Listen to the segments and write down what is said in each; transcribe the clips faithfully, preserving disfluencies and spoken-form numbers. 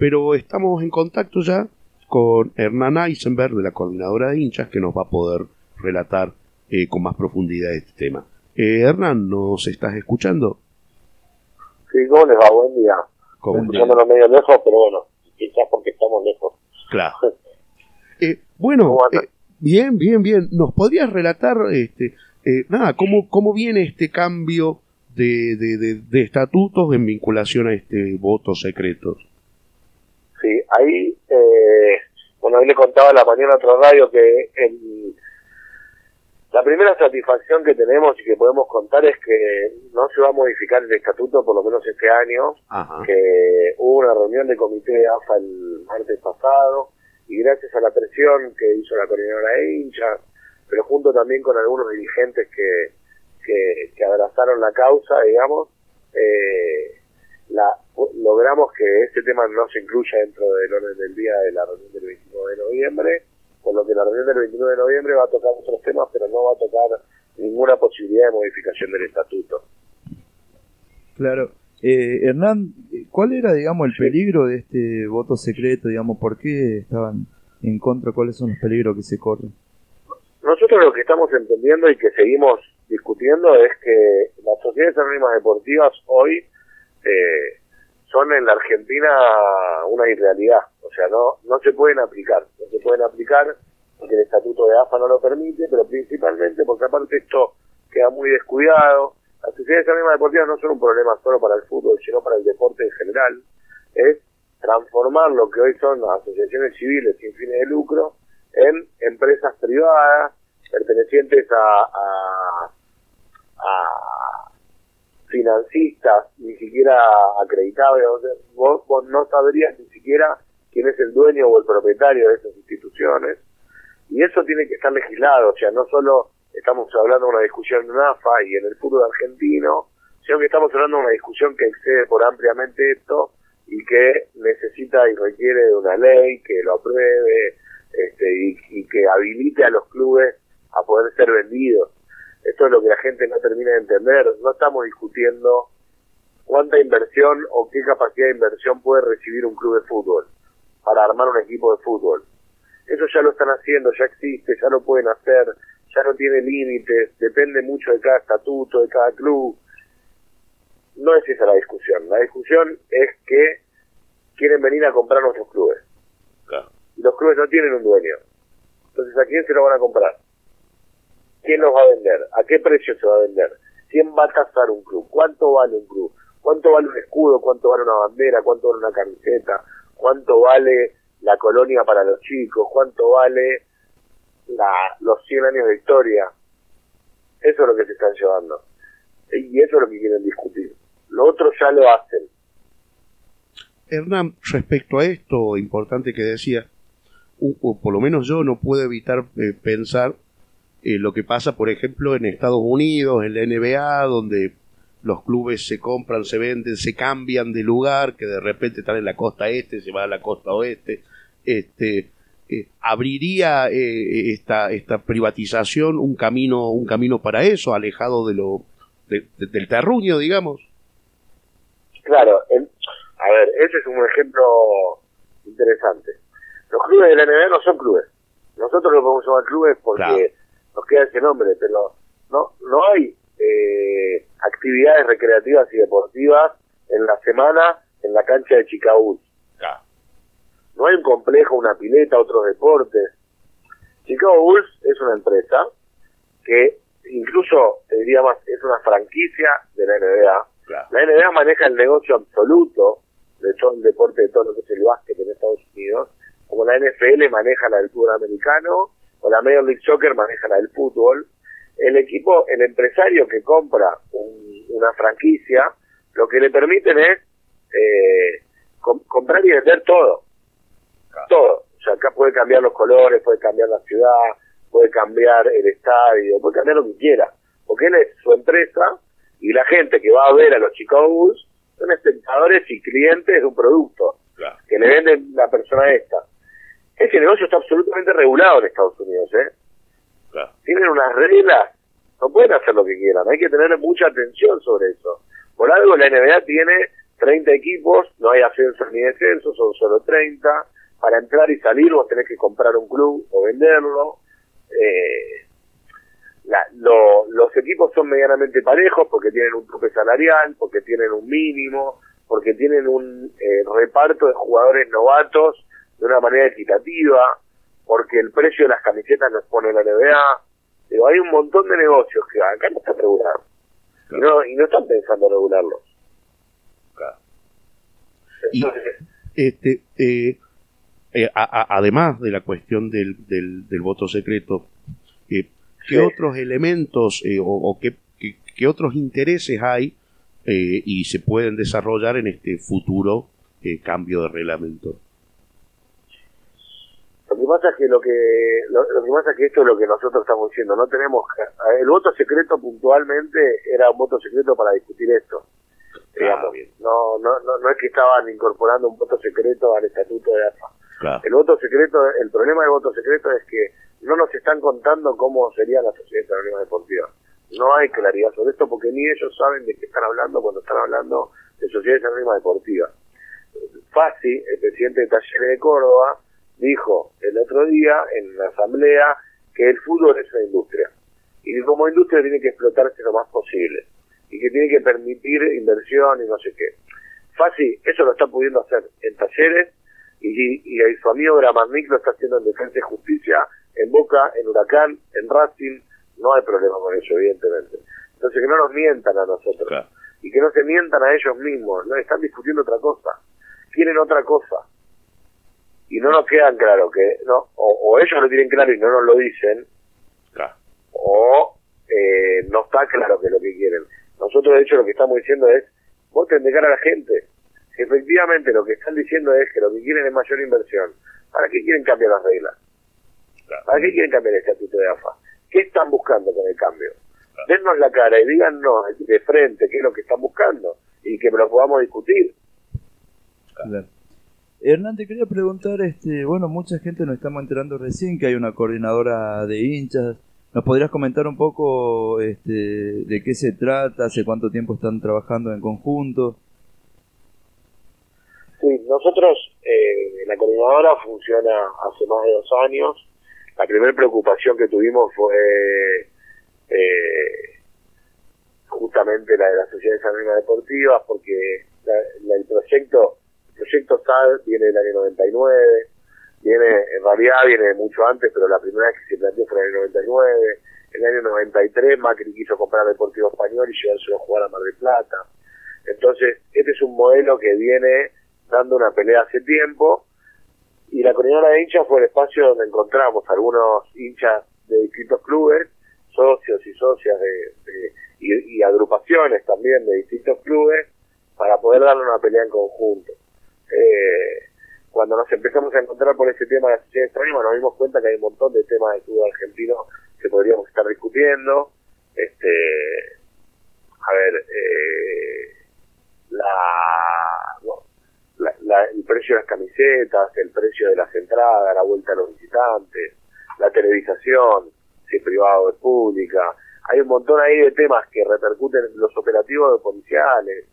pero estamos en contacto ya con Hernán Eisenberg, de la Coordinadora de Hinchas, que nos va a poder relatar eh, con más profundidad este tema. Eh, Hernán, ¿nos estás escuchando? Sí, ¿cómo les va? Buen día. Escuchándonos medio lejos, pero bueno, quizás porque estamos lejos. Claro. eh, bueno, eh, bien, bien, bien. ¿Nos podrías relatar, este, eh, nada, cómo, cómo viene este cambio de, de, de, de estatutos en vinculación a este voto secreto? Sí, ahí, eh, bueno, ahí le contaba a la mañana a otra radio que el, la primera satisfacción que tenemos y que podemos contar es que no se va a modificar el estatuto, por lo menos este año. Ajá. Que hubo una reunión de comité de A F A el martes pasado, y gracias a la presión que hizo la coordinadora de hinchas, pero junto también con algunos dirigentes que, que, que abrazaron la causa, digamos, eh, la, logramos que este tema no se incluya dentro del orden del día de la reunión del veintinueve de noviembre, por lo que la reunión del veintinueve de noviembre va a tocar otros temas, pero no va a tocar ninguna posibilidad de modificación del estatuto. Claro. Eh, Hernán, ¿cuál era, digamos, el peligro de este voto secreto? Digamos, ¿por qué estaban en contra? ¿Cuáles son los peligros que se corren? Nosotros lo que estamos entendiendo y que seguimos discutiendo es que las sociedades anónimas deportivas hoy eh, son en la Argentina una irrealidad. O sea, no no se pueden aplicar. No se pueden aplicar porque el estatuto de A F A no lo permite, pero principalmente porque aparte esto queda muy descuidado. Las sociedades anónimas deportivas no son un problema solo para el fútbol, sino para el deporte en general. Es transformar lo que hoy son asociaciones civiles sin fines de lucro en empresas privadas pertenecientes a, a, a financistas, ni siquiera acreditables. O sea, vos, vos no sabrías ni siquiera quién es el dueño o el propietario de esas instituciones, y eso tiene que estar legislado. O sea, no solo estamos hablando de una discusión en A F A y en el fútbol argentino, sino que estamos hablando de una discusión que excede por ampliamente esto y que necesita y requiere de una ley que lo apruebe este, y, y que habilite a los clubes a poder ser vendidos. Esto es lo que la gente no termina de entender. No estamos discutiendo cuánta inversión o qué capacidad de inversión puede recibir un club de fútbol para armar un equipo de fútbol. Eso ya lo están haciendo, ya existe, ya lo pueden hacer, ya no tiene límites, depende mucho de cada estatuto, de cada club. No es esa la discusión. La discusión es que quieren venir a comprar nuestros clubes. Claro. Y los clubes no tienen un dueño. Entonces, ¿a quién se lo van a comprar? ¿Quién los va a vender? ¿A qué precio se va a vender? ¿Quién va a tasar un club? ¿Cuánto vale un club? ¿Cuánto vale un escudo? ¿Cuánto vale una bandera? ¿Cuánto vale una camiseta? ¿Cuánto vale la colonia para los chicos? ¿Cuánto vale la, los cien años de historia? Eso es lo que se están llevando. Y eso es lo que quieren discutir. Lo otro ya lo hacen. Hernán, respecto a esto importante que decía, o por lo menos yo no puedo evitar eh, pensar eh, lo que pasa, por ejemplo, en Estados Unidos, en la N B A, donde los clubes se compran, se venden, se cambian de lugar, que de repente están en la costa este, se va a la costa oeste. Este, eh, ¿abriría eh, esta esta privatización un camino un camino para eso, alejado de lo de, de, del terruño, digamos? Claro, el, a ver, ese es un ejemplo interesante. Los clubes de la N B A no son clubes. Nosotros lo podemos llamar clubes porque claro, nos queda ese nombre, pero no no hay eh, actividades recreativas y deportivas en la semana en la cancha de Chicago Bulls. Claro. No hay un complejo, una pileta, otros deportes. Chicago Bulls es una empresa que incluso, te diría más, es una franquicia de la N B A. Claro. La N B A maneja el negocio absoluto de todo el deporte, de todo lo que es el básquet en Estados Unidos, como la N F L maneja la del fútbol americano, o la Major League Soccer maneja la del fútbol. El equipo, el empresario que compra un, una franquicia, lo que le permiten es eh, com- comprar y vender todo. Claro. Todo. O sea, acá puede cambiar los colores, puede cambiar la ciudad, puede cambiar el estadio, puede cambiar lo que quiera. Porque él es su empresa y la gente que va a ver a los Chicago Bulls son espectadores y clientes de un producto. Claro. Que le venden la persona esta. Ese negocio está absolutamente regulado en Estados Unidos, ¿eh? Claro. Tienen unas reglas, no pueden hacer lo que quieran, hay que tener mucha atención sobre eso. Por algo la N B A tiene treinta equipos, no hay ascenso ni descenso, son solo treinta. Para entrar y salir vos tenés que comprar un club o venderlo. Eh, la, lo, los equipos son medianamente parejos porque tienen un tope salarial, porque tienen un mínimo, porque tienen un eh, reparto de jugadores novatos de una manera equitativa, porque el precio de las camisetas los pone la N B A. Pero hay un montón de negocios que acá no están regulados. Claro. Y, no, y no están pensando en regularlos. Claro. Entonces, y, este, eh, eh, a, a, además de la cuestión del, del, del voto secreto, eh, ¿qué sí. otros elementos eh, o, o qué, qué, qué otros intereses hay eh, y se pueden desarrollar en este futuro eh, cambio de reglamento? Lo que pasa es que lo que lo, lo que pasa es que esto es lo que nosotros estamos diciendo, no tenemos el voto secreto puntualmente era un voto secreto para discutir esto. Claro. Digamos, no, no no no es que estaban incorporando un voto secreto al estatuto de A F A. Claro. El voto secreto, el problema del voto secreto es que no nos están contando cómo serían las sociedades anónimas deportivas. No hay claridad sobre esto porque ni ellos saben de qué están hablando cuando están hablando de sociedades anónimas deportivas. Fassi, el presidente de Talleres de Córdoba, dijo el otro día en la asamblea que el fútbol es una industria y que como industria tiene que explotarse lo más posible y que tiene que permitir inversión y no sé qué. Fassi eso lo está pudiendo hacer en Talleres y, y, y su amigo Gramarnik lo está haciendo en Defensa y Justicia, en Boca, en Huracán, en Racing. No hay problema con eso, evidentemente. Entonces que no nos mientan a nosotros, claro, y que no se mientan a ellos mismos, no están discutiendo otra cosa, quieren otra cosa. Y no nos quedan claro que no o, o ellos lo tienen claro y no nos lo dicen, claro, o eh, no está claro que es lo que quieren. Nosotros de hecho lo que estamos diciendo es voten de cara a la gente. Si efectivamente lo que están diciendo es que lo que quieren es mayor inversión, ¿para qué quieren cambiar las reglas? Claro. ¿Para qué quieren cambiar el estatuto de A F A? ¿Qué están buscando con el cambio? Claro. Dennos la cara y díganos de frente qué es lo que están buscando y que lo podamos discutir. Claro. Hernán, te quería preguntar, este, bueno, mucha gente nos estamos enterando recién que hay una coordinadora de hinchas. ¿Nos podrías comentar un poco este, de qué se trata, hace cuánto tiempo están trabajando en conjunto? Sí, nosotros, eh, la coordinadora funciona hace más de dos años. La primera preocupación que tuvimos fue eh, justamente la de las sociedades anónimas deportivas, porque la, la, el proyecto el proyecto S A D viene del año noventa y nueve, viene en realidad viene mucho antes, pero la primera vez que se planteó fue en el año noventa y nueve. En el año noventa y tres Macri quiso comprar Deportivo Español y llevárselo a jugar a Mar del Plata. Entonces, este es un modelo que viene dando una pelea hace tiempo, y la coordinadora de hinchas fue el espacio donde encontramos algunos hinchas de distintos clubes, socios y socias de, de y, y agrupaciones también de distintos clubes, para poder darle una pelea en conjunto. Eh, cuando nos empezamos a encontrar por ese tema de la sociedad anónima, nos dimos cuenta que hay un montón de temas de fútbol argentino que podríamos estar discutiendo. Este, a ver, eh, la, bueno, la, la, el precio de las camisetas, el precio de las entradas, la vuelta a los visitantes, la televisación, si es privada o es pública. Hay un montón ahí de temas que repercuten en los operativos policiales.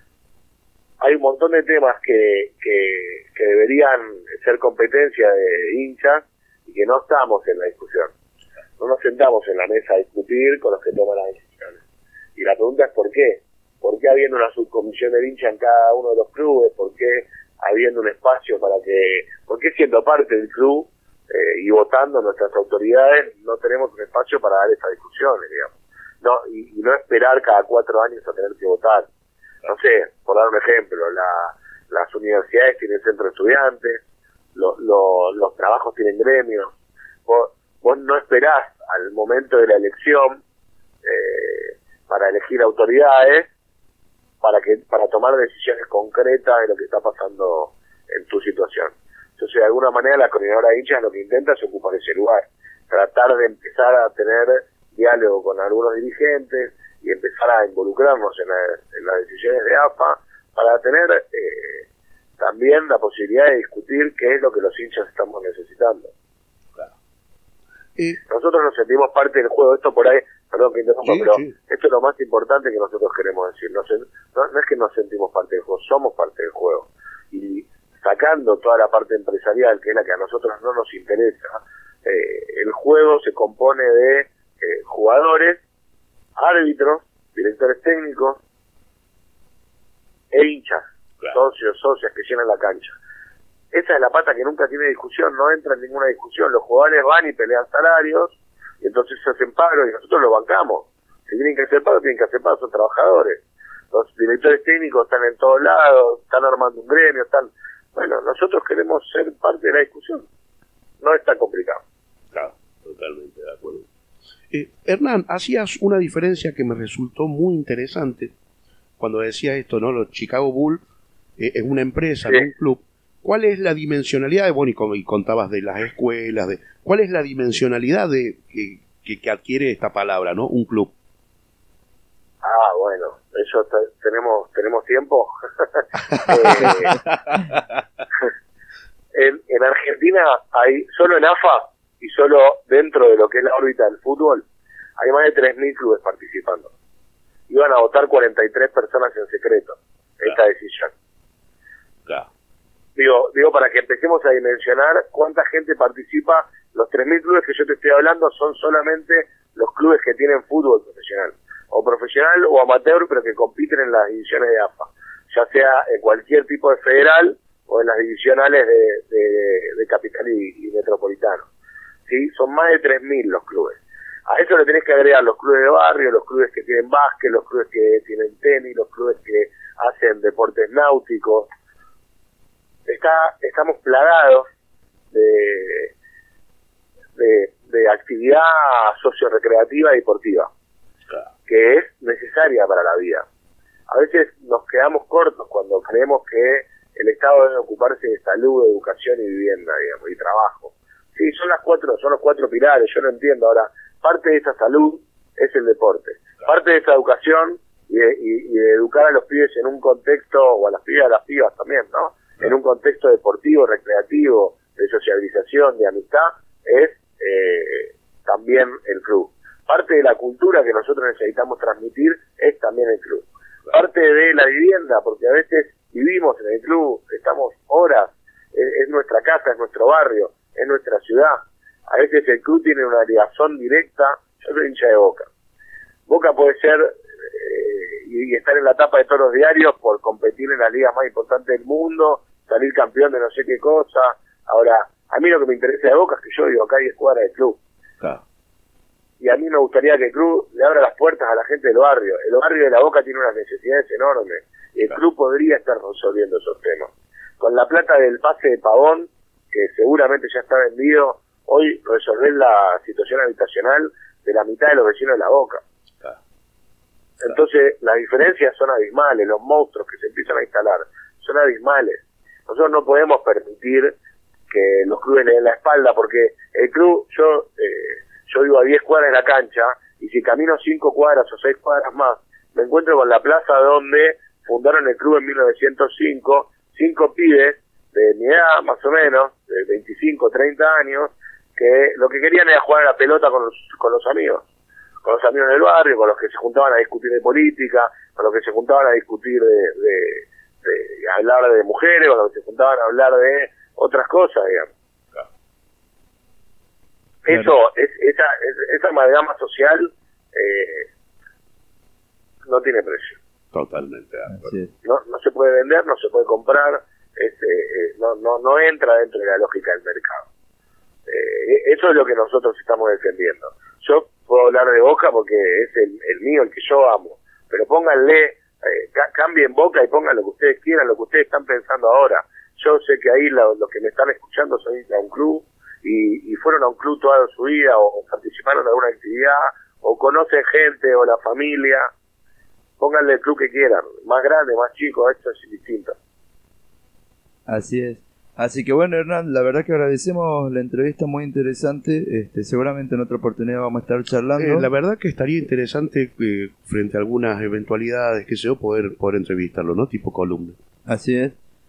Hay un montón de temas que, que, que deberían ser competencia de hinchas y que no estamos en la discusión. No nos sentamos en la mesa a discutir con los que toman las decisiones. Y la pregunta es ¿por qué? ¿Por qué habiendo una subcomisión de hinchas en cada uno de los clubes? ¿Por qué habiendo un espacio para que... ¿Por qué siendo parte del club eh, y votando nuestras autoridades no tenemos un espacio para dar estas discusiones, digamos? No, y, y no esperar cada cuatro años a tener que votar. No sé, por dar un ejemplo, la, las universidades tienen centro de estudiantes, lo, lo, los trabajos tienen gremios. Vos, vos no esperás al momento de la elección eh, para elegir autoridades para que para tomar decisiones concretas de lo que está pasando en tu situación. Entonces, de alguna manera, la coordinadora de hinchas lo que intenta es ocupar ese lugar, tratar de empezar a tener diálogo con algunos dirigentes y empezar a involucrarnos en, la, en las decisiones de A F A para tener eh, también la posibilidad de discutir qué es lo que los hinchas estamos necesitando. Claro. Y nosotros nos sentimos parte del juego. Esto por ahí perdón que interrumpa, sí, pero sí. esto es lo más importante que nosotros queremos decir. No, no, no es que nos sentimos parte del juego, somos parte del juego. Y sacando toda la parte empresarial, que es la que a nosotros no nos interesa, eh, el juego se compone de eh, jugadores, árbitros, directores técnicos e hinchas, claro. socios, socias que llenan la cancha. Esa es la pata que nunca tiene discusión, no entra en ninguna discusión. Los jugadores van y pelean salarios, y entonces se hacen pagos y nosotros los bancamos. Si tienen que hacer pagos, tienen que hacer pagos, son trabajadores. Los directores técnicos están en todos lados, están armando un gremio, están... Bueno, nosotros queremos ser parte de la discusión. No es tan complicado. Claro, totalmente de acuerdo. Eh, Hernán, hacías una diferencia que me resultó muy interesante cuando decías esto, ¿no? Los Chicago Bulls eh, es una empresa, sí. no un club. ¿Cuál es la dimensionalidad de, bueno, y, como, y contabas de las escuelas, de cuál es la dimensionalidad de que, que, que adquiere esta palabra, ¿no? Un club. Ah, bueno, eso t- tenemos tenemos tiempo. eh, en, en Argentina hay, solo en A F A y solo dentro de lo que es la órbita del fútbol, hay más de tres mil clubes participando. Iban a votar cuarenta y tres personas en secreto esta claro. decisión. Claro. Digo, digo, para que empecemos a dimensionar cuánta gente participa. Los tres mil clubes que yo te estoy hablando son solamente los clubes que tienen fútbol profesional, o profesional o amateur, pero que compiten en las divisiones de A F A, ya sea en cualquier tipo de federal o en las divisionales de, de, de capital y, y metropolitano. ¿Sí? Son más de tres mil los clubes. A eso le tenés que agregar los clubes de barrio, los clubes que tienen básquet, los clubes que tienen tenis, los clubes que hacen deportes náuticos. Está, estamos plagados de, de, de actividad socio-recreativa y deportiva, claro. que es necesaria para la vida. A veces nos quedamos cortos cuando creemos que el Estado debe ocuparse de salud, educación y vivienda, digamos, y trabajo. Sí, son las cuatro, son los cuatro pilares, yo no entiendo. Ahora, parte de esa salud es el deporte, claro. parte de esa educación y de, y, y de educar a los pibes en un contexto, o a las pibas, a las pibas también, ¿no? en un contexto deportivo, recreativo, de sociabilización, de amistad, es eh, también el club. Parte de la cultura que nosotros necesitamos transmitir es también el club. Parte de la vivienda, porque a veces vivimos en el club, estamos horas, es, es nuestra casa, es nuestro barrio, es nuestra ciudad. A veces el club tiene una ligación directa. Yo soy hincha de Boca. Boca puede ser eh, y estar en la tapa de todos los diarios por competir en las ligas más importantes del mundo, salir campeón de no sé qué cosa. Ahora, a mí lo que me interesa de Boca es que yo vivo acá y es cuadra del club. Claro. Y a mí me gustaría que el club le abra las puertas a la gente del barrio. El barrio de La Boca tiene unas necesidades enormes. Y el claro. club podría estar resolviendo esos temas. Con la plata del pase de Pavón, que seguramente ya está vendido, hoy resolver la situación habitacional de la mitad de los vecinos de La Boca. Claro. Entonces, las diferencias son abismales. Los monstruos que se empiezan a instalar son abismales. Nosotros no podemos permitir que los clubes le den la espalda, porque el club, yo eh, yo vivo a diez cuadras de la cancha, y si camino cinco cuadras o seis cuadras más, me encuentro con la plaza donde fundaron el club en mil novecientos cinco, cinco pibes de mi edad, más o menos, de veinticinco, treinta años, que lo que querían era jugar a la pelota con los, con los amigos, con los amigos del barrio, con los que se juntaban a discutir de política, con los que se juntaban a discutir de, de, de hablar de mujeres, con los que se juntaban a hablar de otras cosas, digamos. Claro. Eso, es, esa, es, esa amalgama social eh, no tiene precio. Totalmente. No, no se puede vender, no se puede comprar, es, eh, no, no, no entra dentro de la lógica del mercado. Eh, eso es lo que nosotros estamos defendiendo. Yo puedo hablar de Boca porque es el, el mío, el que yo amo, pero pónganle, eh, ca- cambien Boca y pongan lo que ustedes quieran, lo que ustedes están pensando ahora. Yo sé que ahí lo, los que me están escuchando son de un club y, y fueron a un club toda su vida, o, o participaron en alguna actividad, o conocen gente, o la familia. Pónganle el club que quieran, más grande, más chico, esto es distinto. Así es. Así que bueno, Hernán, la verdad que agradecemos la entrevista, muy interesante. Este, seguramente en otra oportunidad vamos a estar charlando. Eh, la verdad que estaría interesante, eh, frente a algunas eventualidades, que sé yo, poder, poder entrevistarlo, ¿no? Tipo columna. Así es.